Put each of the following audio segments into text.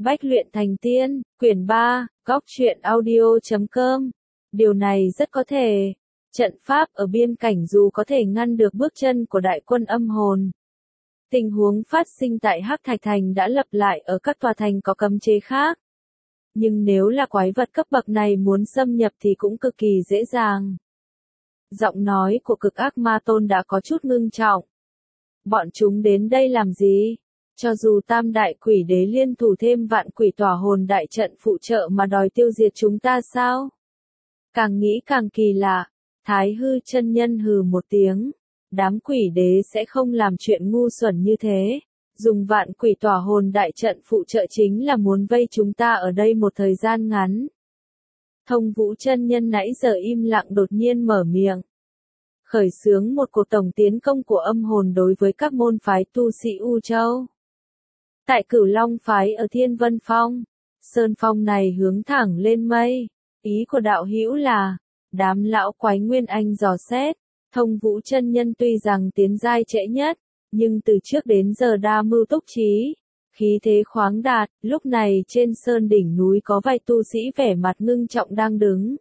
Bách luyện thành tiên, quyển 3, góc truyện audio.com. Điều này rất có thể. Trận pháp ở biên cảnh dù có thể ngăn được bước chân của đại quân âm hồn. Tình huống phát sinh tại Hắc Thạch Thành đã lặp lại ở các tòa thành có cấm chế khác. Nhưng nếu là quái vật cấp bậc này muốn xâm nhập thì cũng cực kỳ dễ dàng. Giọng nói của Cực Ác Ma Tôn đã có chút ngưng trọng. Bọn chúng đến đây làm gì? Cho dù Tam Đại Quỷ Đế liên thủ thêm vạn quỷ tỏa hồn đại trận phụ trợ mà đòi tiêu diệt chúng ta sao? Càng nghĩ càng kỳ lạ, Thái Hư chân nhân hừ một tiếng. Đám quỷ đế sẽ không làm chuyện ngu xuẩn như thế. Dùng vạn quỷ tỏa hồn đại trận phụ trợ chính là muốn vây chúng ta ở đây một thời gian ngắn. Thông Vũ chân nhân nãy giờ im lặng đột nhiên mở miệng. Khởi xướng một cuộc tổng tiến công của âm hồn đối với các môn phái tu sĩ U Châu. Tại Cửu Long phái ở Thiên Vân Phong, sơn phong này hướng thẳng lên mây. Ý của đạo hữu là, đám lão quái Nguyên Anh dò xét, Thông Vũ chân nhân tuy rằng tiến giai trễ nhất, nhưng từ trước đến giờ đa mưu túc trí, khí thế khoáng đạt. Lúc này trên sơn đỉnh núi có vài tu sĩ vẻ mặt ngưng trọng đang đứng.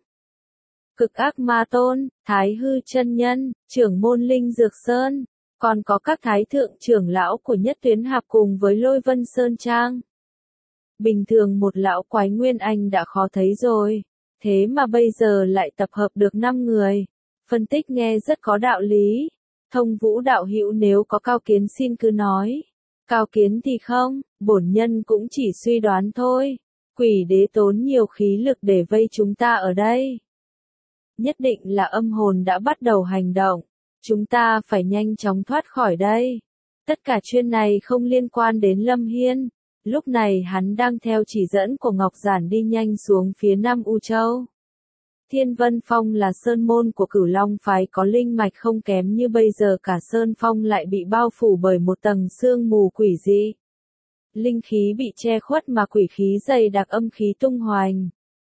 Cực Ác Ma Tôn, Thái Hư chân nhân, trưởng môn Linh Dược Sơn, còn có các thái thượng trưởng lão của Nhất Tuyến Hạp cùng với Lôi Vân Sơn Trang. Bình thường một lão quái Nguyên Anh đã khó thấy rồi, thế mà bây giờ lại tập hợp được 5 người. Phân tích nghe rất có đạo lý. Thông Vũ đạo hữu nếu có cao kiến xin cứ nói. Cao kiến thì không, bổn nhân cũng chỉ suy đoán thôi. Quỷ đế tốn nhiều khí lực để vây chúng ta ở đây. Nhất định là âm hồn đã bắt đầu hành động. Chúng ta phải nhanh chóng thoát khỏi đây. Tất cả chuyện này không liên quan đến Lâm Hiên. Lúc này hắn đang theo chỉ dẫn của Ngọc Giản đi nhanh xuống phía Nam U Châu. Thiên Vân Phong là sơn môn của Cửu Long phái có linh mạch không kém như bây giờ cả sơn phong lại bị bao phủ bởi một tầng sương mù quỷ dị. Linh khí bị che khuất mà quỷ khí dày đặc âm khí tung hoành.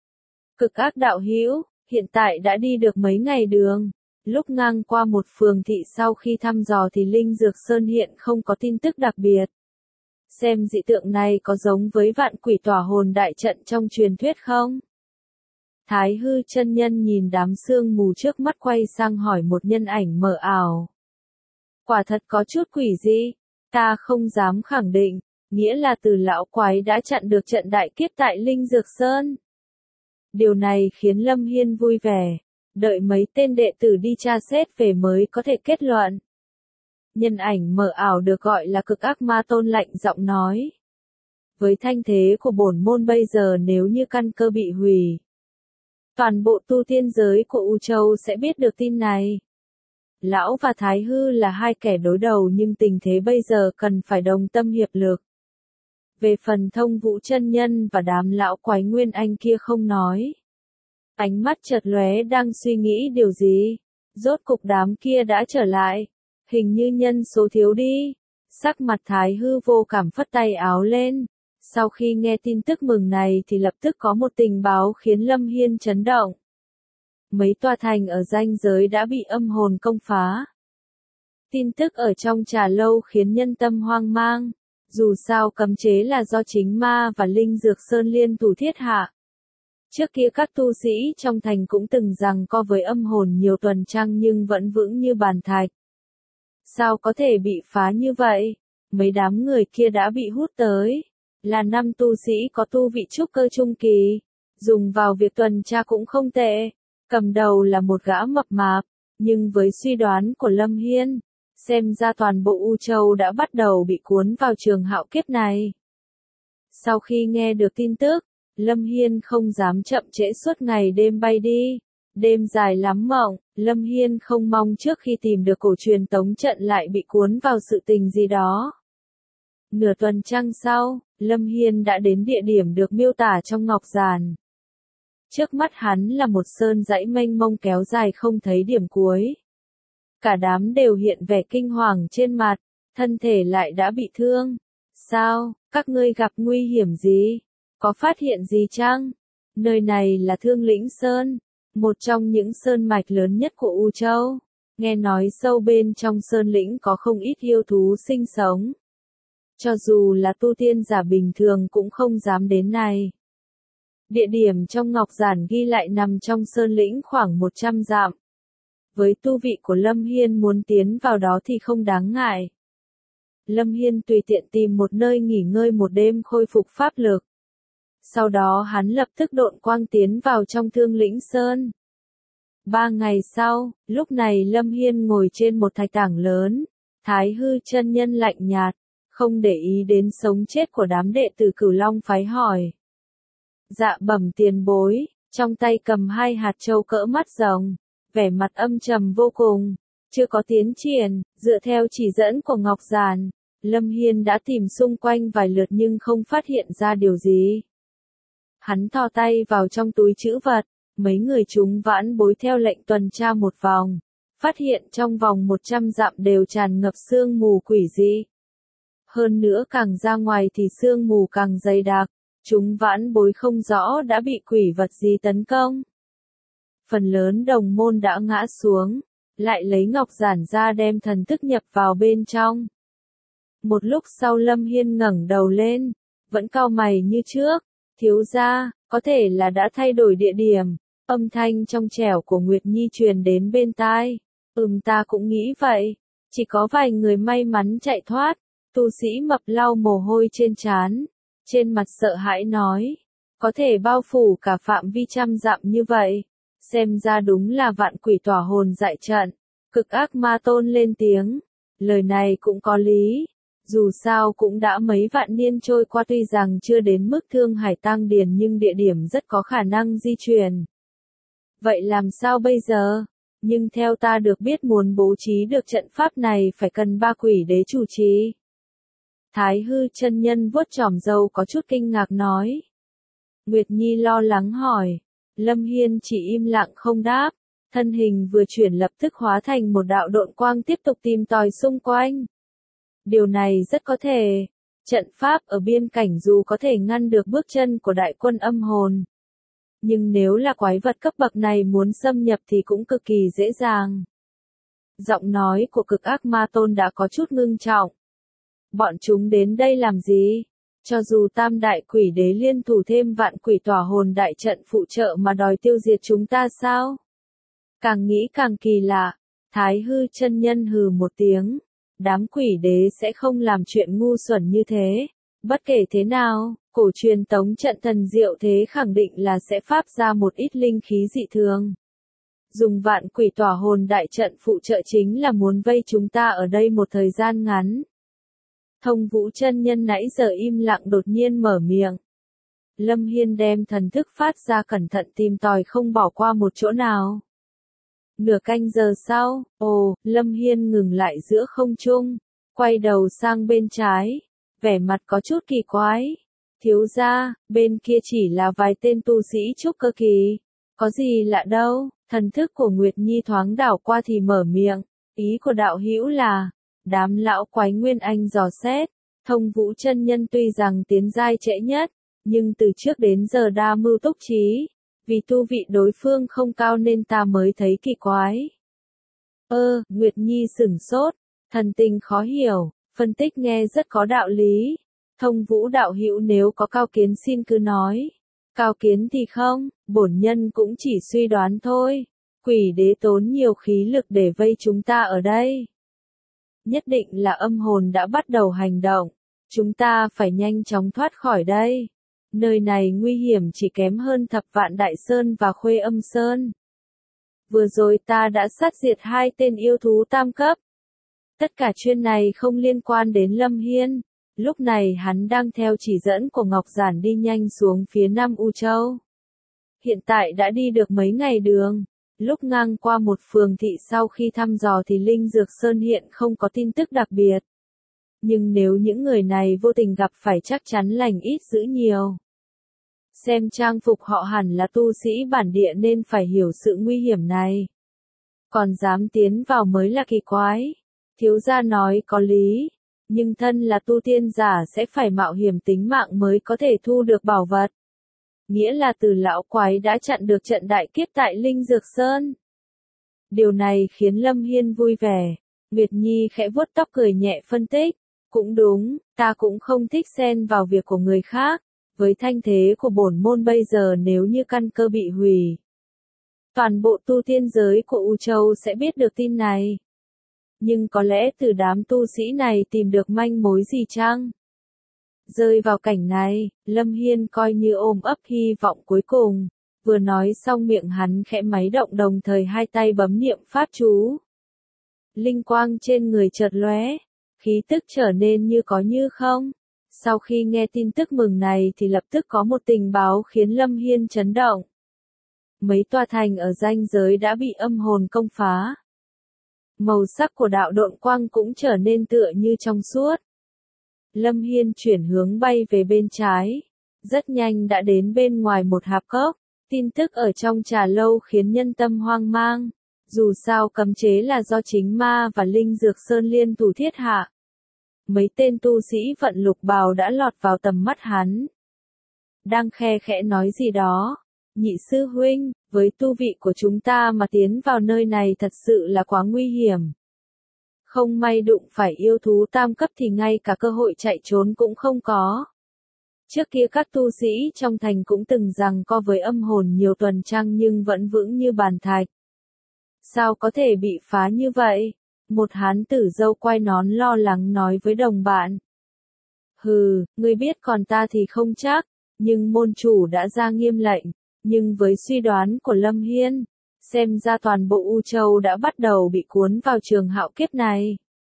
Cực Ác đạo hữu, hiện tại đã đi được mấy ngày đường. Lúc ngang qua một phường thị sau khi thăm dò thì Linh Dược Sơn hiện không có tin tức đặc biệt. Xem dị tượng này có giống với vạn quỷ tỏa hồn đại trận trong truyền thuyết không? Thái Hư chân nhân nhìn đám sương mù trước mắt quay sang hỏi một nhân ảnh mờ ảo. Quả thật có chút quỷ dị, ta không dám khẳng định, nghĩa là từ lão quái đã chặn được trận đại kiếp tại Linh Dược Sơn. Điều này khiến Lâm Hiên vui vẻ, đợi mấy tên đệ tử đi tra xét về mới có thể kết luận. Nhân ảnh mờ ảo được gọi là Cực Ác Ma Tôn lạnh giọng nói. Với thanh thế của bổn môn bây giờ nếu như căn cơ bị hủy, toàn bộ tu tiên giới của U Châu sẽ biết được tin này. Lão và Thái Hư là hai kẻ đối đầu nhưng tình thế bây giờ cần phải đồng tâm hiệp lực. Về phần Thông Vũ chân nhân và đám lão quái Nguyên Anh kia không nói. Ánh mắt chợt lóe đang suy nghĩ điều gì. Rốt cục đám kia đã trở lại. Hình như nhân số thiếu đi. Sắc mặt Thái Hư vô cảm phất tay áo lên. Sau khi nghe tin tức mừng này thì lập tức có một tình báo khiến Lâm Hiên chấn động. Mấy tòa thành ở ranh giới đã bị âm hồn công phá. Tin tức ở trong trà lâu khiến nhân tâm hoang mang. Dù sao cấm chế là do chính ma và Linh Dược Sơn liên thủ thiết hạ. Trước kia các tu sĩ trong thành cũng từng giằng co với âm hồn nhiều tuần trăng nhưng vẫn vững như bàn thạch. Sao có thể bị phá như vậy? Mấy đám người kia đã bị hút tới. Là 5 tu sĩ có tu vị trúc cơ trung kỳ. Dùng vào việc tuần tra cũng không tệ. Cầm đầu là một gã mập mạp. Nhưng với suy đoán của Lâm Hiên, xem ra toàn bộ U Châu đã bắt đầu bị cuốn vào trường hạo kiếp này. Sau khi nghe được tin tức, Lâm Hiên không dám chậm trễ suốt ngày đêm bay đi. Đêm dài lắm mộng, Lâm Hiên không mong trước khi tìm được cổ truyền tống trận lại bị cuốn vào sự tình gì đó. Nửa tuần trăng sau, Lâm Hiên đã đến địa điểm được miêu tả trong Ngọc Giản. Trước mắt hắn là một sơn dãy mênh mông kéo dài không thấy điểm cuối. Cả đám đều hiện vẻ kinh hoàng trên mặt, thân thể lại đã bị thương. Sao, các ngươi gặp nguy hiểm gì? Có phát hiện gì chăng? Nơi này là Thương Lĩnh Sơn, một trong những sơn mạch lớn nhất của U Châu. Nghe nói sâu bên trong sơn lĩnh có không ít yêu thú sinh sống. Cho dù là tu tiên giả bình thường cũng không dám đến này. Địa điểm trong ngọc giản ghi lại nằm trong sơn lĩnh khoảng 100 dặm. Với tu vị của Lâm Hiên muốn tiến vào đó thì không đáng ngại. Lâm Hiên tùy tiện tìm một nơi nghỉ ngơi một đêm khôi phục pháp lực. Sau đó hắn lập tức độn quang tiến vào trong Thương Lĩnh Sơn. 3 ngày sau, lúc này Lâm Hiên ngồi trên một thạch tảng lớn, Thái Hư chân nhân lạnh nhạt, không để ý đến sống chết của đám đệ tử Cửu Long phái hỏi. Dạ bẩm tiền bối, trong tay cầm 2 hạt châu cỡ mắt rồng, vẻ mặt âm trầm vô cùng, chưa có tiến triển, dựa theo chỉ dẫn của Ngọc Giản, Lâm Hiên đã tìm xung quanh vài lượt nhưng không phát hiện ra điều gì. Hắn thò tay vào trong túi trữ vật, mấy người chúng vãn bối theo lệnh tuần tra một vòng, phát hiện trong vòng 100 dặm đều tràn ngập sương mù quỷ dị. Hơn nữa càng ra ngoài thì sương mù càng dày đặc, chúng vãn bối không rõ đã bị quỷ vật gì tấn công. Phần lớn đồng môn đã ngã xuống, lại lấy ngọc giản ra đem thần thức nhập vào bên trong. Một lúc sau Lâm Hiên ngẩng đầu lên, vẫn cau mày như trước, thiếu gia, có thể là đã thay đổi địa điểm, âm thanh trong trẻo của Nguyệt Nhi truyền đến bên tai. Ta cũng nghĩ vậy, chỉ có vài người may mắn chạy thoát, tu sĩ mập lau mồ hôi trên trán, trên mặt sợ hãi nói, có thể bao phủ cả phạm vi 100 dặm như vậy, xem ra đúng là vạn quỷ tỏa hồn dại trận. Cực ác ma tôn lên tiếng, lời này cũng có lý, dù sao cũng đã mấy vạn niên trôi qua, tuy rằng chưa đến mức Thương Hải Tăng Điền nhưng địa điểm rất có khả năng di chuyển. Vậy làm sao bây giờ? Nhưng theo ta được biết muốn bố trí được trận pháp này phải cần 3 quỷ đế chủ trì. Thái Hư chân nhân vuốt chòm râu có chút kinh ngạc nói. Nguyệt Nhi lo lắng hỏi. Lâm Hiên chỉ im lặng không đáp, thân hình vừa chuyển lập tức hóa thành một đạo độn quang tiếp tục tìm tòi xung quanh. Điều này rất có thể, trận pháp ở biên cảnh dù có thể ngăn được bước chân của đại quân âm hồn. Nhưng nếu là quái vật cấp bậc này muốn xâm nhập thì cũng cực kỳ dễ dàng. Giọng nói của cực ác ma tôn đã có chút ngưng trọng. Bọn chúng đến đây làm gì? Cho dù tam đại quỷ đế liên thủ thêm vạn quỷ tỏa hồn đại trận phụ trợ mà đòi tiêu diệt chúng ta sao? Càng nghĩ càng kỳ lạ, Thái Hư chân nhân hừ một tiếng. Đám quỷ đế sẽ không làm chuyện ngu xuẩn như thế. Bất kể thế nào, cổ truyền tống trận thần diệu thế khẳng định là sẽ phát ra một ít linh khí dị thường. Dùng vạn quỷ tỏa hồn đại trận phụ trợ chính là muốn vây chúng ta ở đây một thời gian ngắn. Thông Vũ chân nhân nãy giờ im lặng đột nhiên mở miệng. Lâm Hiên đem thần thức phát ra cẩn thận tìm tòi không bỏ qua một chỗ nào. Nửa canh giờ sau, Lâm Hiên ngừng lại giữa không trung, quay đầu sang bên trái, vẻ mặt có chút kỳ quái. Thiếu gia, bên kia chỉ là vài tên tu sĩ trúc cơ kỳ, có gì lạ đâu. Thần thức của Nguyệt Nhi thoáng đảo qua thì mở miệng, ý của đạo hữu là, đám lão quái Nguyên Anh dò xét, Thông Vũ chân nhân tuy rằng tiến giai trễ nhất, nhưng từ trước đến giờ đa mưu túc trí, vì tu vị đối phương không cao nên ta mới thấy kỳ quái. Nguyệt Nhi sửng sốt, thần tình khó hiểu, phân tích nghe rất có đạo lý. Thông Vũ đạo hữu nếu có cao kiến xin cứ nói. Cao kiến thì không, bổn nhân cũng chỉ suy đoán thôi. Quỷ đế tốn nhiều khí lực để vây chúng ta ở đây. Nhất định là âm hồn đã bắt đầu hành động. Chúng ta phải nhanh chóng thoát khỏi đây. Nơi này nguy hiểm chỉ kém hơn Thập Vạn Đại Sơn và Khuê Âm Sơn. Vừa rồi ta đã sát diệt 2 tên yêu thú tam cấp. Tất cả chuyện này không liên quan đến Lâm Hiên. Lúc này hắn đang theo chỉ dẫn của Ngọc Giản đi nhanh xuống phía Nam U Châu. Hiện tại đã đi được mấy ngày đường. Lúc ngang qua một phường thị sau khi thăm dò thì Linh Dược Sơn hiện không có tin tức đặc biệt. Nhưng nếu những người này vô tình gặp phải chắc chắn lành ít dữ nhiều. Xem trang phục họ hẳn là tu sĩ bản địa nên phải hiểu sự nguy hiểm này. Còn dám tiến vào mới là kỳ quái. Thiếu gia nói có lý. Nhưng thân là tu tiên giả sẽ phải mạo hiểm tính mạng mới có thể thu được bảo vật. Nghĩa là từ lão quái đã chặn được trận đại kiếp tại Linh Dược Sơn. Điều này khiến Lâm Hiên vui vẻ. Nguyệt Nhi khẽ vuốt tóc cười nhẹ phân tích. Cũng đúng, ta cũng không thích xen vào việc của người khác, với thanh thế của bổn môn bây giờ nếu như căn cơ bị hủy. Toàn bộ tu tiên giới của U Châu sẽ biết được tin này. Nhưng có lẽ từ đám tu sĩ này tìm được manh mối gì chăng? Rơi vào cảnh này, Lâm Hiên coi như ôm ấp hy vọng cuối cùng, vừa nói xong miệng hắn khẽ máy động đồng thời hai tay bấm niệm pháp chú. Linh quang trên người chợt lóe, khí tức trở nên như có như không. Sau khi nghe tin tức mừng này thì lập tức có một tình báo khiến Lâm Hiên chấn động. Mấy tòa thành ở ranh giới đã bị âm hồn công phá. Màu sắc của đạo độn quang cũng trở nên tựa như trong suốt. Lâm Hiên chuyển hướng bay về bên trái. Rất nhanh đã đến bên ngoài một hạp cốc. Tin tức ở trong trà lâu khiến nhân tâm hoang mang. Dù sao cấm chế là do chính ma và linh dược sơn liên thủ thiết hạ. Mấy tên tu sĩ vận lục bào đã lọt vào tầm mắt hắn. Đang khe khẽ nói gì đó. Nhị sư huynh, với tu vị của chúng ta mà tiến vào nơi này thật sự là quá nguy hiểm. Không may đụng phải yêu thú tam cấp thì ngay cả cơ hội chạy trốn cũng không có. Trước kia các tu sĩ trong thành cũng từng giằng co với âm hồn nhiều tuần trăng nhưng vẫn vững như bàn thạch. Sao có thể bị phá như vậy? Một hán tử râu quai nón lo lắng nói với đồng bạn. Hừ, ngươi biết còn ta thì không chắc, nhưng môn chủ đã ra nghiêm lệnh. Nhưng với suy đoán của Lâm Hiên, xem ra toàn bộ U Châu đã bắt đầu bị cuốn vào trường hạo kiếp này.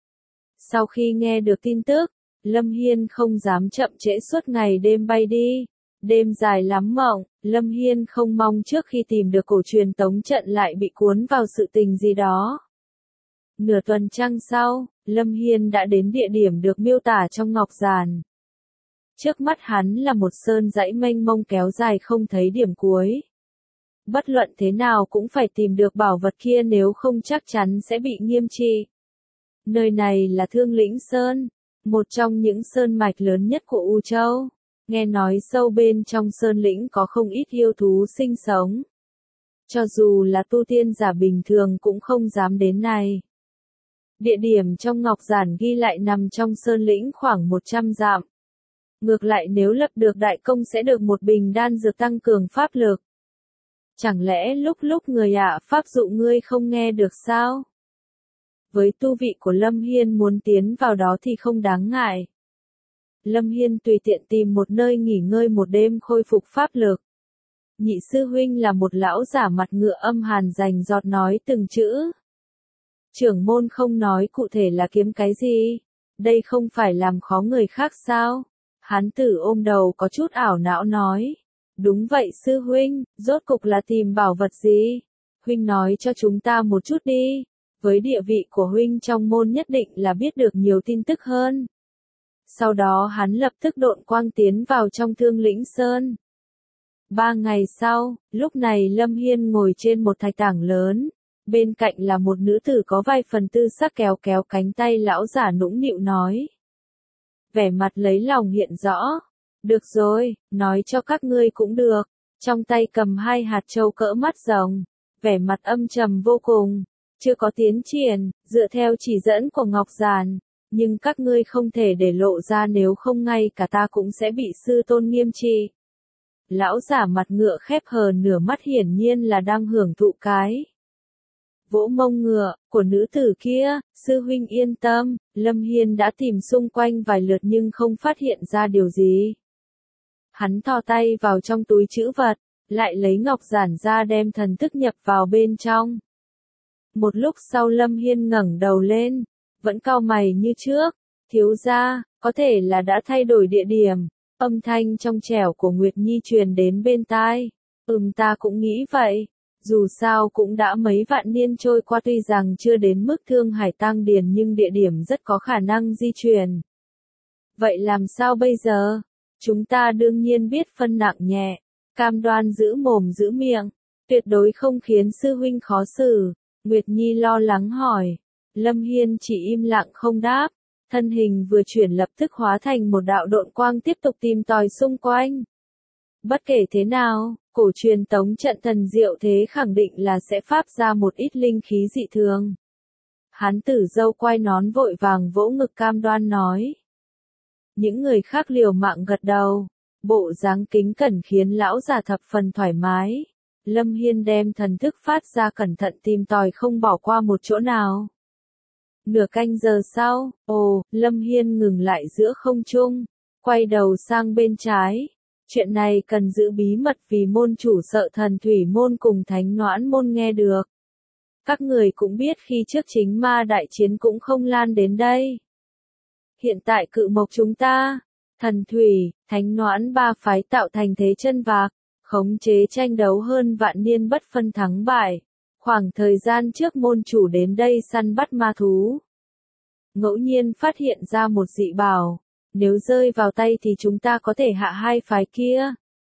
Sau khi nghe được tin tức, Lâm Hiên không dám chậm trễ suốt ngày đêm bay đi. Đêm dài lắm mộng, Lâm Hiên không mong trước khi tìm được cổ truyền tống trận lại bị cuốn vào sự tình gì đó. Nửa tuần trăng sau, Lâm Hiên đã đến địa điểm được miêu tả trong ngọc giản. Trước mắt hắn là một sơn dãy mênh mông kéo dài không thấy điểm cuối. Bất luận thế nào cũng phải tìm được bảo vật kia nếu không chắc chắn sẽ bị nghiêm trị. Nơi này là Thương Lĩnh Sơn, một trong những sơn mạch lớn nhất của U Châu. Nghe nói sâu bên trong sơn lĩnh có không ít yêu thú sinh sống. Cho dù là tu tiên giả bình thường cũng không dám đến này. Địa điểm trong ngọc giản ghi lại nằm trong sơn lĩnh khoảng 100 dặm. Ngược lại nếu lập được đại công sẽ được một bình đan dược tăng cường pháp lực. Chẳng lẽ lúc người pháp dụ ngươi không nghe được sao? Với tu vị của Lâm Hiên muốn tiến vào đó thì không đáng ngại. Lâm Hiên tùy tiện tìm một nơi nghỉ ngơi một đêm khôi phục pháp lực. Nhị sư huynh là một lão giả mặt ngựa âm hàn rành giọt nói từng chữ. Trưởng môn không nói cụ thể là kiếm cái gì? Đây không phải làm khó người khác sao? Hán tử ôm đầu có chút ảo não nói. Đúng vậy sư huynh, rốt cục là tìm bảo vật gì? Huynh nói cho chúng ta một chút đi. Với địa vị của huynh trong môn nhất định là biết được nhiều tin tức hơn. Sau đó hắn lập tức độn quang tiến vào trong Thương Lĩnh Sơn. 3 ngày sau, lúc này Lâm Hiên ngồi trên một thạch tảng lớn. Bên cạnh là một nữ tử có vài phần tư sắc kéo kéo cánh tay lão giả nũng nịu nói. Vẻ mặt lấy lòng hiện rõ. Được rồi, nói cho các ngươi cũng được. Trong tay cầm 2 hạt châu cỡ mắt rồng. Vẻ mặt âm trầm vô cùng. Chưa có tiến triển, dựa theo chỉ dẫn của Ngọc Giản. Nhưng các ngươi không thể để lộ ra nếu không ngay cả ta cũng sẽ bị sư tôn nghiêm trị. Lão giả mặt ngựa khép hờ nửa mắt hiển nhiên là đang hưởng thụ cái vỗ mông ngựa của nữ tử kia. Sư huynh yên tâm, Lâm Hiên đã tìm xung quanh vài lượt nhưng không phát hiện ra điều gì. Hắn thò tay vào trong túi trữ vật, lại lấy ngọc giản ra đem thần thức nhập vào bên trong. Một lúc sau Lâm Hiên ngẩng đầu lên, vẫn cau mày như trước. Thiếu gia, có thể là đã thay đổi địa điểm. Âm thanh trong trẻo của Nguyệt Nhi truyền đến bên tai. Ta cũng nghĩ vậy. Dù sao cũng đã mấy vạn niên trôi qua, tuy rằng chưa đến mức Thương Hải Tăng Điền nhưng địa điểm rất có khả năng di chuyển. Vậy làm sao bây giờ? Chúng ta đương nhiên biết phân nặng nhẹ, cam đoan giữ mồm giữ miệng, tuyệt đối không khiến sư huynh khó xử. Nguyệt Nhi lo lắng hỏi. Lâm Hiên chỉ im lặng không đáp, thân hình vừa chuyển lập tức hóa thành một đạo độn quang tiếp tục tìm tòi xung quanh. Bất kể thế nào, cổ truyền tống trận thần diệu thế khẳng định là sẽ phát ra một ít linh khí dị thường. Hán tử râu quai nón vội vàng vỗ ngực cam đoan nói. Những người khác liều mạng gật đầu. Bộ dáng kính cẩn khiến lão già thập phần thoải mái. Lâm Hiên đem thần thức phát ra cẩn thận tìm tòi không bỏ qua một chỗ nào. Nửa canh giờ sau, Lâm Hiên ngừng lại giữa không trung, quay đầu sang bên trái. Chuyện này cần giữ bí mật vì môn chủ sợ Thần Thủy môn cùng Thánh Noãn môn nghe được. Các người cũng biết khi trước chính ma đại chiến cũng không lan đến đây. Hiện tại Cự Mộc chúng ta, Thần Thủy, Thánh Noãn ba phái tạo thành thế chân vạc, khống chế tranh đấu hơn vạn niên bất phân thắng bại. Khoảng thời gian trước môn chủ đến đây săn bắt ma thú. Ngẫu nhiên phát hiện ra một dị bảo, nếu rơi vào tay thì chúng ta có thể hạ hai phái kia.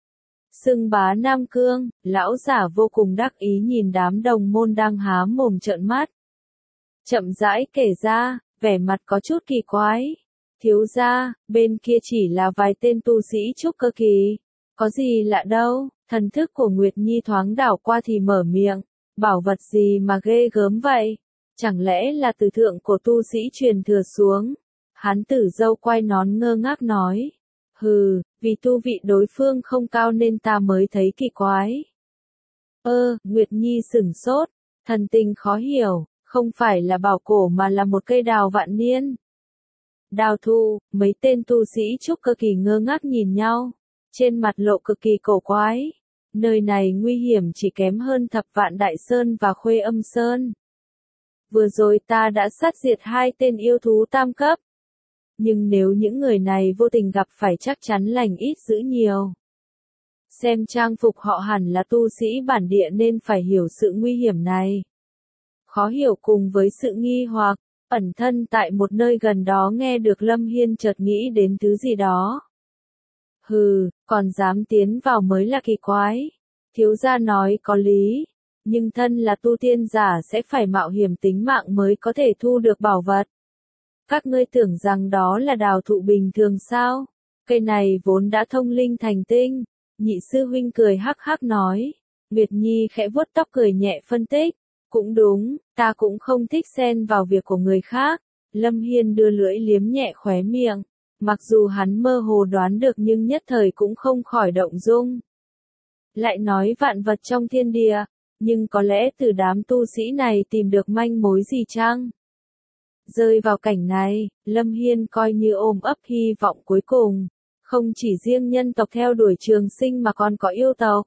Xưng bá Nam Cương, lão giả vô cùng đắc ý nhìn đám đồng môn đang há mồm trợn mắt. Chậm rãi kể ra, vẻ mặt có chút kỳ quái. Thiếu gia, bên kia chỉ là vài tên tu sĩ trúc cơ kỳ. Có gì lạ đâu, thần thức của Nguyệt Nhi thoáng đảo qua thì mở miệng. Bảo vật gì mà ghê gớm vậy? Chẳng lẽ là từ thượng của tu sĩ truyền thừa xuống? Hán tử dâu quay nón ngơ ngác nói. Hừ, vì tu vị đối phương không cao nên ta mới thấy kỳ quái. Nguyệt Nhi sửng sốt, thần tình khó hiểu, không phải là bảo cổ mà là một cây đào vạn niên. Đào thụ, mấy tên tu sĩ trúc cơ kỳ ngơ ngác nhìn nhau, trên mặt lộ cực kỳ cổ quái. Nơi này nguy hiểm chỉ kém hơn Thập Vạn Đại Sơn và Khuê Âm Sơn. Vừa rồi ta đã sát diệt hai tên yêu thú tam cấp. Nhưng nếu những người này vô tình gặp phải chắc chắn lành ít dữ nhiều. Xem trang phục họ hẳn là tu sĩ bản địa nên phải hiểu sự nguy hiểm này. Khó hiểu cùng với sự nghi hoặc, ẩn thân tại một nơi gần đó nghe được Lâm Hiên chợt nghĩ đến thứ gì đó. Hừ, còn dám tiến vào mới là kỳ quái. Thiếu gia nói có lý, nhưng thân là tu tiên giả sẽ phải mạo hiểm tính mạng mới có thể thu được bảo vật. Các ngươi tưởng rằng đó là đào thụ bình thường sao? Cây này vốn đã thông linh thành tinh. Nhị sư huynh cười hắc hắc nói. Nguyệt Nhi khẽ vuốt tóc cười nhẹ phân tích. Cũng đúng, ta cũng không thích xen vào việc của người khác. Lâm Hiên đưa lưỡi liếm nhẹ khóe miệng. Mặc dù hắn mơ hồ đoán được nhưng nhất thời cũng không khỏi động dung. Lại nói vạn vật trong thiên địa, nhưng có lẽ từ đám tu sĩ này tìm được manh mối gì chăng? Rơi vào cảnh này, Lâm Hiên coi như ôm ấp hy vọng cuối cùng. Không chỉ riêng nhân tộc theo đuổi trường sinh mà còn có yêu tộc,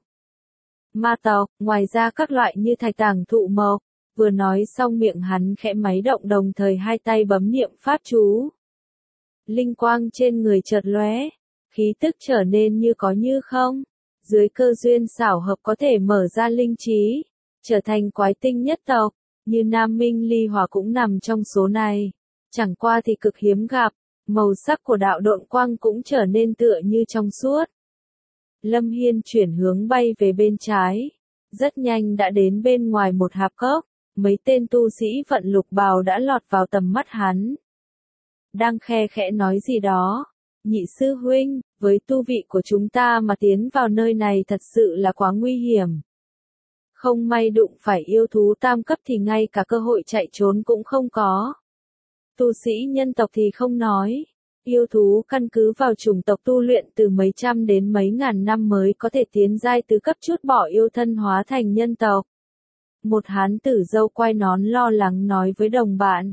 ma tộc, ngoài ra các loại như thạch tàng thụ mộc. Vừa nói xong miệng hắn khẽ máy động đồng thời hai tay bấm niệm pháp chú. Linh quang trên người chợt lóe, khí tức trở nên như có như không. Dưới cơ duyên xảo hợp có thể mở ra linh trí, trở thành quái tinh nhất tộc, như Nam Minh Ly Hỏa cũng nằm trong số này. Chẳng qua thì cực hiếm gặp, màu sắc của đạo độn quang cũng trở nên tựa như trong suốt. Lâm Hiên chuyển hướng bay về bên trái, rất nhanh đã đến bên ngoài một hạp cốc, mấy tên tu sĩ vận lục bào đã lọt vào tầm mắt hắn. Đang khe khẽ nói gì đó. Nhị sư huynh, với tu vị của chúng ta mà tiến vào nơi này thật sự là quá nguy hiểm. Không may đụng phải yêu thú tam cấp thì ngay cả cơ hội chạy trốn cũng không có. Tu sĩ nhân tộc thì không nói. Yêu thú căn cứ vào chủng tộc tu luyện từ mấy trăm đến mấy ngàn năm mới có thể tiến giai tứ cấp chút bỏ yêu thân hóa thành nhân tộc. Một hán tử dâu quai nón lo lắng nói với đồng bạn.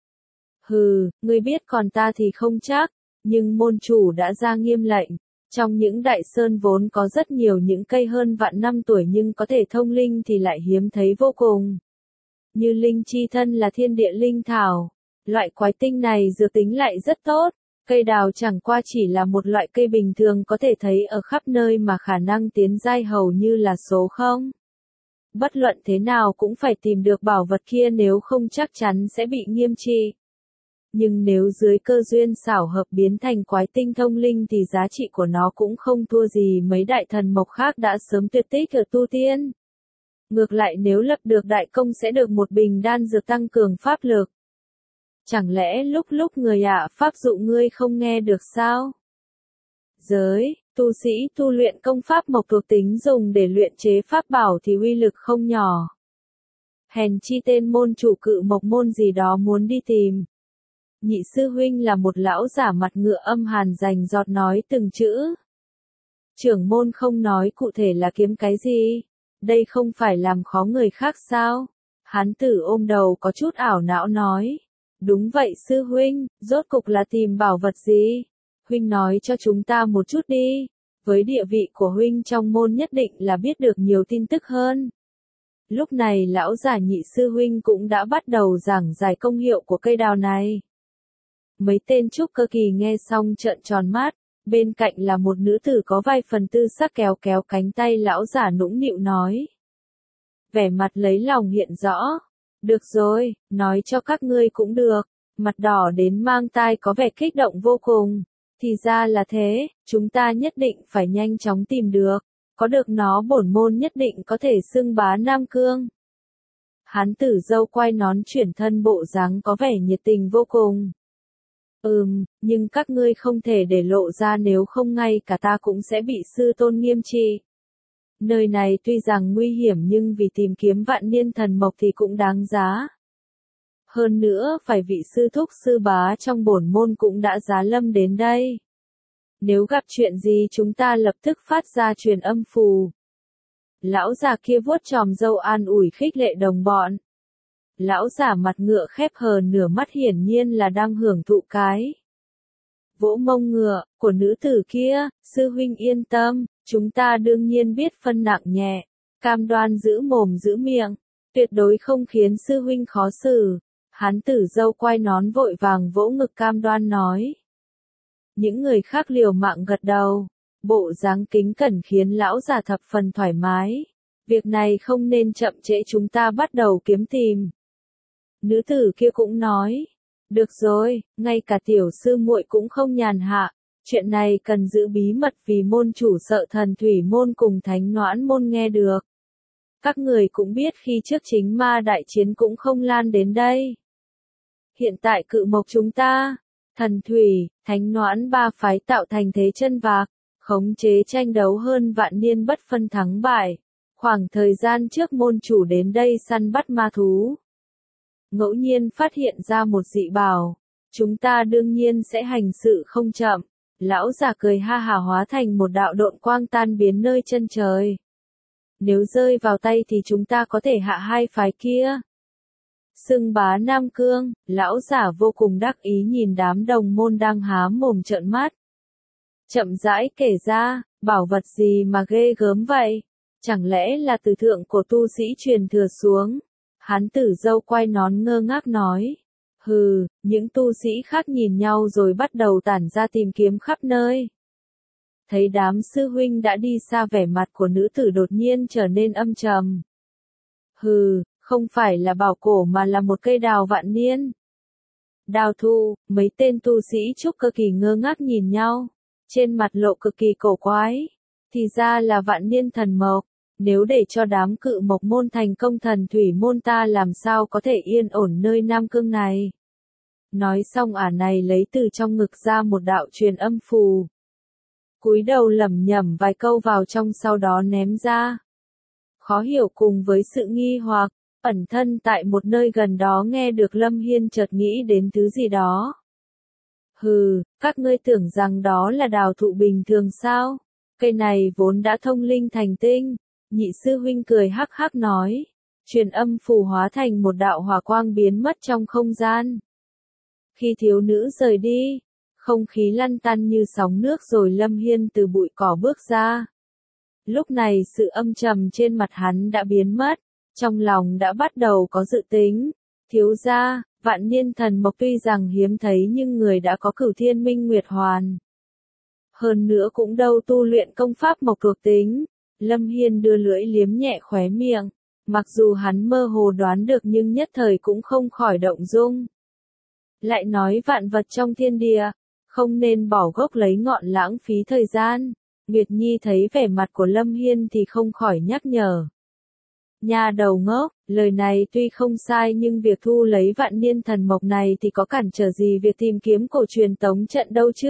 Hừ, ngươi biết còn ta thì không chắc. Nhưng môn chủ đã ra nghiêm lệnh, trong những đại sơn vốn có rất nhiều những cây hơn vạn năm tuổi nhưng có thể thông linh thì lại hiếm thấy vô cùng. Như linh chi thân là thiên địa linh thảo, loại quái tinh này dược tính lại rất tốt, cây đào chẳng qua chỉ là một loại cây bình thường có thể thấy ở khắp nơi mà khả năng tiến giai hầu như là số không. Bất luận thế nào cũng phải tìm được bảo vật kia nếu không chắc chắn sẽ bị nghiêm trị. Nhưng nếu dưới cơ duyên xảo hợp biến thành quái tinh thông linh thì giá trị của nó cũng không thua gì mấy đại thần mộc khác đã sớm tuyệt tích ở tu tiên. Ngược lại nếu lập được đại công sẽ được một bình đan dược tăng cường pháp lực. Chẳng lẽ lúc người pháp dụ ngươi không nghe được sao? Giới, tu sĩ tu luyện công pháp mộc thuộc tính dùng để luyện chế pháp bảo thì uy lực không nhỏ. Hèn chi tên môn chủ Cự Mộc môn gì đó muốn đi tìm. Nhị sư huynh là một lão giả mặt ngựa âm hàn rành giọt nói từng chữ. Trưởng môn không nói cụ thể là kiếm cái gì, đây không phải làm khó người khác sao? Hán tử ôm đầu có chút ảo não nói. Đúng vậy sư huynh, rốt cục là tìm bảo vật gì? Huynh nói cho chúng ta một chút đi. Với địa vị của huynh trong môn nhất định là biết được nhiều tin tức hơn. Lúc này lão giả nhị sư huynh cũng đã bắt đầu giảng giải công hiệu của cây đào này. Mấy tên trúc cơ kỳ nghe xong trợn tròn mắt, bên cạnh là một nữ tử có vài phần tư sắc kéo kéo cánh tay lão giả nũng nịu nói. Vẻ mặt lấy lòng hiện rõ. Được rồi, nói cho các ngươi cũng được. Mặt đỏ đến mang tai có vẻ kích động vô cùng. Thì ra là thế, chúng ta nhất định phải nhanh chóng tìm được. Có được nó bổn môn nhất định có thể xưng bá Nam Cương. Hán tử dâu quay nón chuyển thân bộ dáng có vẻ nhiệt tình vô cùng. Nhưng các ngươi không thể để lộ ra nếu không ngay cả ta cũng sẽ bị sư tôn nghiêm trị. Nơi này tuy rằng nguy hiểm nhưng vì tìm kiếm vạn niên thần mộc thì cũng đáng giá. Hơn nữa phải vị sư thúc sư bá trong bổn môn cũng đã giá lâm đến đây. Nếu gặp chuyện gì chúng ta lập tức phát ra truyền âm phù. Lão già kia vuốt chòm râu an ủi khích lệ đồng bọn. Lão giả mặt ngựa khép hờ nửa mắt hiển nhiên là đang hưởng thụ cái vỗ mông ngựa của nữ tử kia. Sư huynh yên tâm, chúng ta đương nhiên biết phân nặng nhẹ, cam đoan giữ mồm giữ miệng, tuyệt đối không khiến sư huynh khó xử. Hán tử dâu quay nón vội vàng vỗ ngực cam đoan nói. Những người khác liều mạng gật đầu, bộ dáng kính cẩn khiến lão già thập phần thoải mái. Việc này không nên chậm trễ, chúng ta bắt đầu kiếm tìm. Nữ tử kia cũng nói. Được rồi, ngay cả tiểu sư muội cũng không nhàn hạ. Chuyện này cần giữ bí mật vì môn chủ sợ Thần Thủy môn cùng Thánh Noãn môn nghe được. Các người cũng biết khi trước chính ma đại chiến cũng không lan đến đây. Hiện tại cự mộc chúng ta, Thần Thủy, Thánh Noãn ba phái tạo thành thế chân vạc, khống chế tranh đấu hơn vạn niên bất phân thắng bại. Khoảng thời gian trước môn chủ đến đây săn bắt ma thú. Ngẫu nhiên phát hiện ra một dị bảo, chúng ta đương nhiên sẽ hành sự không chậm. Lão già cười ha hả hóa thành một đạo độn quang tan biến nơi chân trời. Nếu rơi vào tay thì chúng ta có thể hạ hai phái kia. Xưng bá Nam Cương, lão giả vô cùng đắc ý nhìn đám đồng môn đang há mồm trợn mắt. Chậm rãi kể ra, bảo vật gì mà ghê gớm vậy? Chẳng lẽ là từ thượng của tu sĩ truyền thừa xuống? Hán tử dâu quay nón ngơ ngác nói. Hừ, những tu sĩ khác nhìn nhau rồi bắt đầu tản ra tìm kiếm khắp nơi. Thấy đám sư huynh đã đi xa, vẻ mặt của nữ tử đột nhiên trở nên âm trầm. Hừ, không phải là bảo cổ mà là một cây đào vạn niên. Đào thu, mấy tên tu sĩ trúc cơ kỳ ngơ ngác nhìn nhau, trên mặt lộ cực kỳ cổ quái. Thì ra là vạn niên thần mộc, nếu để cho đám cự mộc môn thành công Thần Thủy môn ta làm sao có thể yên ổn nơi Nam Cương này. Nói xong ả này lấy từ trong ngực ra một đạo truyền âm phù. Cúi đầu lẩm nhẩm vài câu vào trong sau đó ném ra. Khó hiểu cùng với sự nghi hoặc, ẩn thân tại một nơi gần đó nghe được Lâm Hiên chợt nghĩ đến thứ gì đó. Hừ, các ngươi tưởng rằng đó là đào thụ bình thường sao? Cây này vốn đã thông linh thành tinh. Nhị sư huynh cười hắc hắc nói. Truyền âm phù hóa thành một đạo hỏa quang biến mất trong không gian. Khi thiếu nữ rời đi, không khí lăn tăn như sóng nước rồi Lâm Hiên từ bụi cỏ bước ra. Lúc này sự âm trầm trên mặt hắn đã biến mất, trong lòng đã bắt đầu có dự tính. Thiếu gia, vạn niên thần mộc tuy rằng hiếm thấy nhưng người đã có Cửu Thiên Minh Nguyệt Hoàn. Hơn nữa cũng đâu tu luyện công pháp mộc thuộc tính. Lâm Hiên đưa lưỡi liếm nhẹ khóe miệng, mặc dù hắn mơ hồ đoán được nhưng nhất thời cũng không khỏi động dung. Lại nói vạn vật trong thiên địa, không nên bỏ gốc lấy ngọn lãng phí thời gian. Nguyệt Nhi thấy vẻ mặt của Lâm Hiên thì không khỏi nhắc nhở. Nhà đầu ngốc, lời này tuy không sai nhưng việc thu lấy vạn niên thần mộc này thì có cản trở gì việc tìm kiếm cổ truyền tống trận đâu chứ?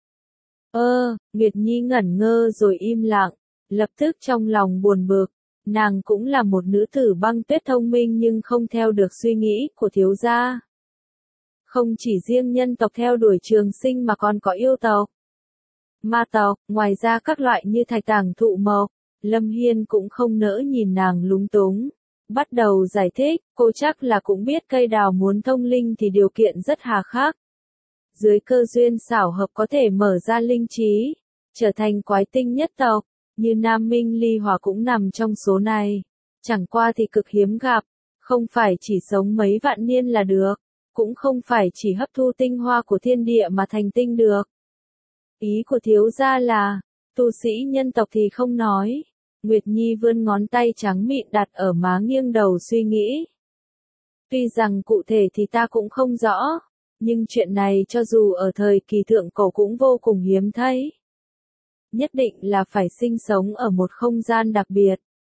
Nguyệt Nhi ngẩn ngơ rồi im lặng, lập tức trong lòng buồn bực. Nàng cũng là một nữ tử băng tuyết thông minh nhưng không theo được suy nghĩ của thiếu gia. Không chỉ riêng nhân tộc theo đuổi trường sinh mà còn có yêu tộc, ma tộc, ngoài ra các loại như thạch tàng thụ mộc. Lâm Hiên cũng không nỡ nhìn nàng lúng túng. Bắt đầu giải thích, cô chắc là cũng biết cây đào muốn thông linh thì điều kiện rất hà khắc. Dưới cơ duyên xảo hợp có thể mở ra linh trí, trở thành quái tinh nhất tộc, như Nam Minh Ly Hòa cũng nằm trong số này. Chẳng qua thì cực hiếm gặp, không phải chỉ sống mấy vạn niên là được, cũng không phải chỉ hấp thu tinh hoa của thiên địa mà thành tinh được. Ý của thiếu gia là, tu sĩ nhân tộc thì không nói. Nguyệt Nhi vươn ngón tay trắng mịn đặt ở má nghiêng đầu suy nghĩ. Tuy rằng cụ thể thì ta cũng không rõ, nhưng chuyện này cho dù ở thời kỳ thượng cổ cũng vô cùng hiếm thấy. Nhất định là phải sinh sống ở một không gian đặc biệt.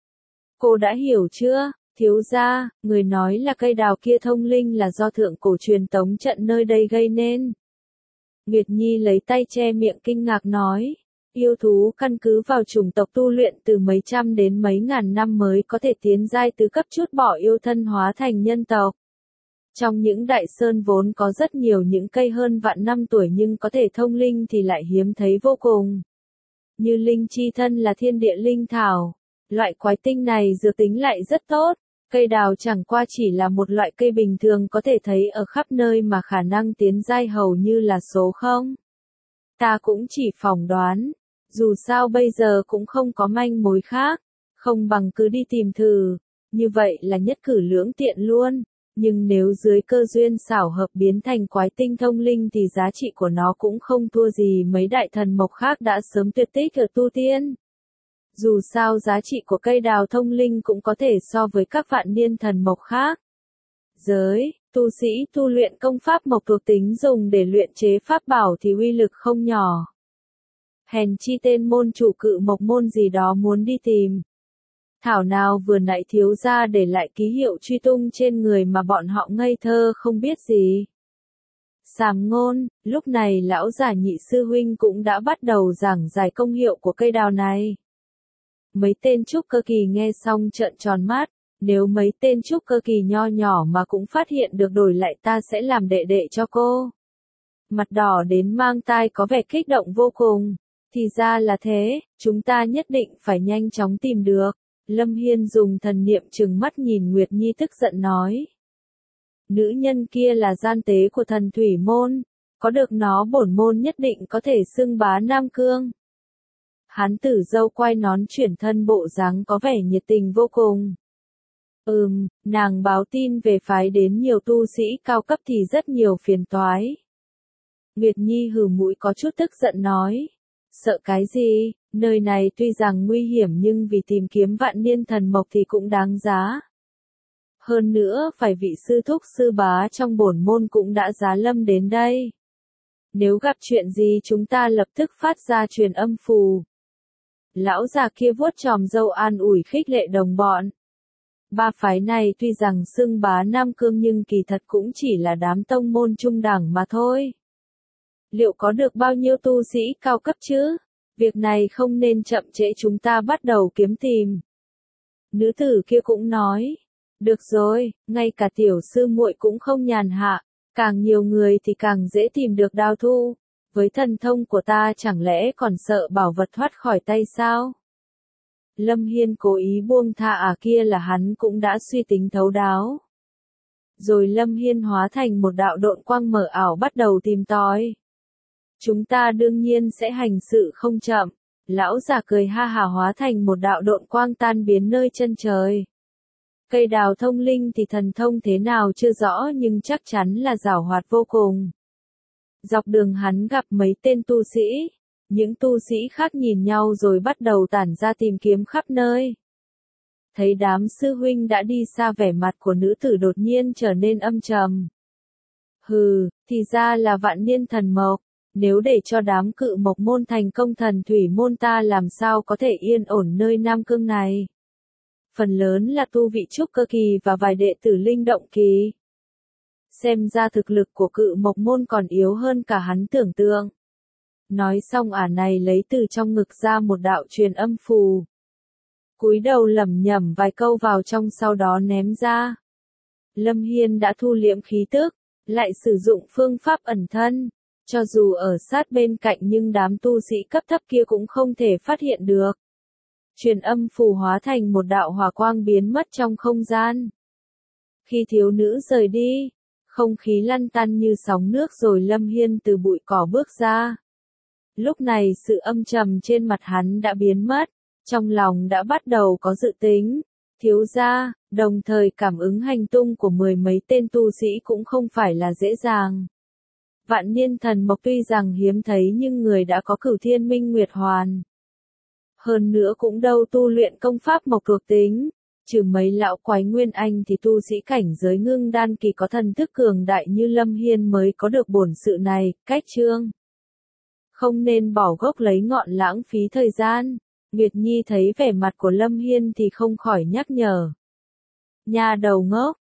Cô đã hiểu chưa, thiếu gia, người nói là cây đào kia thông linh là do thượng cổ truyền tống trận nơi đây gây nên. Nguyệt Nhi lấy tay che miệng kinh ngạc nói. Yêu thú căn cứ vào chủng tộc tu luyện từ mấy trăm đến mấy ngàn năm mới có thể tiến giai tứ cấp chút bỏ yêu thân hóa thành nhân tộc. Trong những đại sơn vốn có rất nhiều những cây hơn vạn năm tuổi nhưng có thể thông linh thì lại hiếm thấy vô cùng. Như linh chi thân là thiên địa linh thảo. Loại quái tinh này dược tính lại rất tốt. Cây đào chẳng qua chỉ là một loại cây bình thường có thể thấy ở khắp nơi mà khả năng tiến giai hầu như là số không. Ta cũng chỉ phỏng đoán. Dù sao bây giờ cũng không có manh mối khác, không bằng cứ đi tìm thử, như vậy là nhất cử lưỡng tiện luôn, nhưng nếu dưới cơ duyên xảo hợp biến thành quái tinh thông linh thì giá trị của nó cũng không thua gì mấy đại thần mộc khác đã sớm tuyệt tích ở tu tiên. Dù sao giá trị của cây đào thông linh cũng có thể so với các vạn niên thần mộc khác. Giới, tu sĩ tu luyện công pháp mộc thuộc tính dùng để luyện chế pháp bảo thì uy lực không nhỏ. Hèn chi tên môn chủ cự mộc môn gì đó muốn đi tìm. Thảo nào vừa nãy thiếu gia để lại ký hiệu truy tung trên người mà bọn họ ngây thơ không biết gì. Sàm ngôn, lúc này lão giả Nhị sư huynh cũng đã bắt đầu giảng giải công hiệu của cây đào này. Mấy tên trúc cơ kỳ nghe xong trợn tròn mắt, nếu mấy tên trúc cơ kỳ nho nhỏ mà cũng phát hiện được đổi lại ta sẽ làm đệ đệ cho cô. Mặt đỏ đến mang tai có vẻ kích động vô cùng. Thì ra là thế, chúng ta nhất định phải nhanh chóng tìm được. Lâm Hiên dùng thần niệm trừng mắt nhìn Nguyệt Nhi tức giận nói. Nữ nhân kia là gian tế của thần thủy môn, có được nó bổn môn nhất định có thể xưng bá Nam Cương. Hán tử dâu quay nón chuyển thân bộ dáng có vẻ nhiệt tình vô cùng. Nàng báo tin về phái đến nhiều tu sĩ cao cấp thì rất nhiều phiền toái. Nguyệt Nhi hừ mũi có chút tức giận nói. Sợ cái gì, nơi này tuy rằng nguy hiểm nhưng vì tìm kiếm vạn niên thần mộc thì cũng đáng giá. Hơn nữa phải vị sư thúc sư bá trong bổn môn cũng đã giá lâm đến đây. Nếu gặp chuyện gì chúng ta lập tức phát ra truyền âm phù. Lão già kia vuốt chòm râu an ủi khích lệ đồng bọn. Ba phái này tuy rằng xưng bá Nam Cương nhưng kỳ thật cũng chỉ là đám tông môn trung đẳng mà thôi. Liệu có được bao nhiêu tu sĩ cao cấp chứ? Việc này không nên chậm trễ chúng ta bắt đầu kiếm tìm. Nữ tử kia cũng nói. Được rồi, ngay cả tiểu sư muội cũng không nhàn hạ. Càng nhiều người thì càng dễ tìm được đao thu. Với thần thông của ta chẳng lẽ còn sợ bảo vật thoát khỏi tay sao? Lâm Hiên cố ý buông tha kia là hắn cũng đã suy tính thấu đáo. Rồi Lâm Hiên hóa thành một đạo độn quang mở ảo bắt đầu tìm tòi. Chúng ta đương nhiên sẽ hành sự không chậm. Lão già cười ha hả hóa thành một đạo độn quang tan biến nơi chân trời. Cây đào thông linh thì thần thông thế nào chưa rõ nhưng chắc chắn là giảo hoạt vô cùng. Dọc đường hắn gặp mấy tên tu sĩ. Những tu sĩ khác nhìn nhau rồi bắt đầu tản ra tìm kiếm khắp nơi. Thấy đám sư huynh đã đi xa vẻ mặt của nữ tử đột nhiên trở nên âm trầm. Hừ, thì ra là vạn niên thần mộc. Nếu để cho đám cự mộc môn thành công thần thủy môn ta làm sao có thể yên ổn nơi Nam Cương này. Phần lớn là tu vị trúc cơ kỳ và vài đệ tử linh động kỳ. Xem ra thực lực của cự mộc môn còn yếu hơn cả hắn tưởng tượng. Nói xong này lấy từ trong ngực ra một đạo truyền âm phù. Cúi đầu lẩm nhẩm vài câu vào trong sau đó ném ra. Lâm Hiên đã thu liễm khí tức, lại sử dụng phương pháp ẩn thân. Cho dù ở sát bên cạnh nhưng đám tu sĩ cấp thấp kia cũng không thể phát hiện được. Truyền âm phù hóa thành một đạo hỏa quang biến mất trong không gian. Khi thiếu nữ rời đi, không khí lăn tăn như sóng nước rồi Lâm Hiên từ bụi cỏ bước ra. Lúc này sự âm trầm trên mặt hắn đã biến mất, trong lòng đã bắt đầu có dự tính. Thiếu gia, đồng thời cảm ứng hành tung của mười mấy tên tu sĩ cũng không phải là dễ dàng. Vạn niên thần mộc tuy rằng hiếm thấy nhưng người đã có Cửu Thiên Minh Nguyệt Hoàn. Hơn nữa cũng đâu tu luyện công pháp mộc thuộc tính. Trừ mấy lão quái nguyên anh thì tu sĩ cảnh giới ngưng đan kỳ có thần thức cường đại như Lâm Hiên mới có được bổn sự này, cách chương. Không nên bỏ gốc lấy ngọn lãng phí thời gian. Nguyệt Nhi thấy vẻ mặt của Lâm Hiên thì không khỏi nhắc nhở. Nhà đầu ngốc,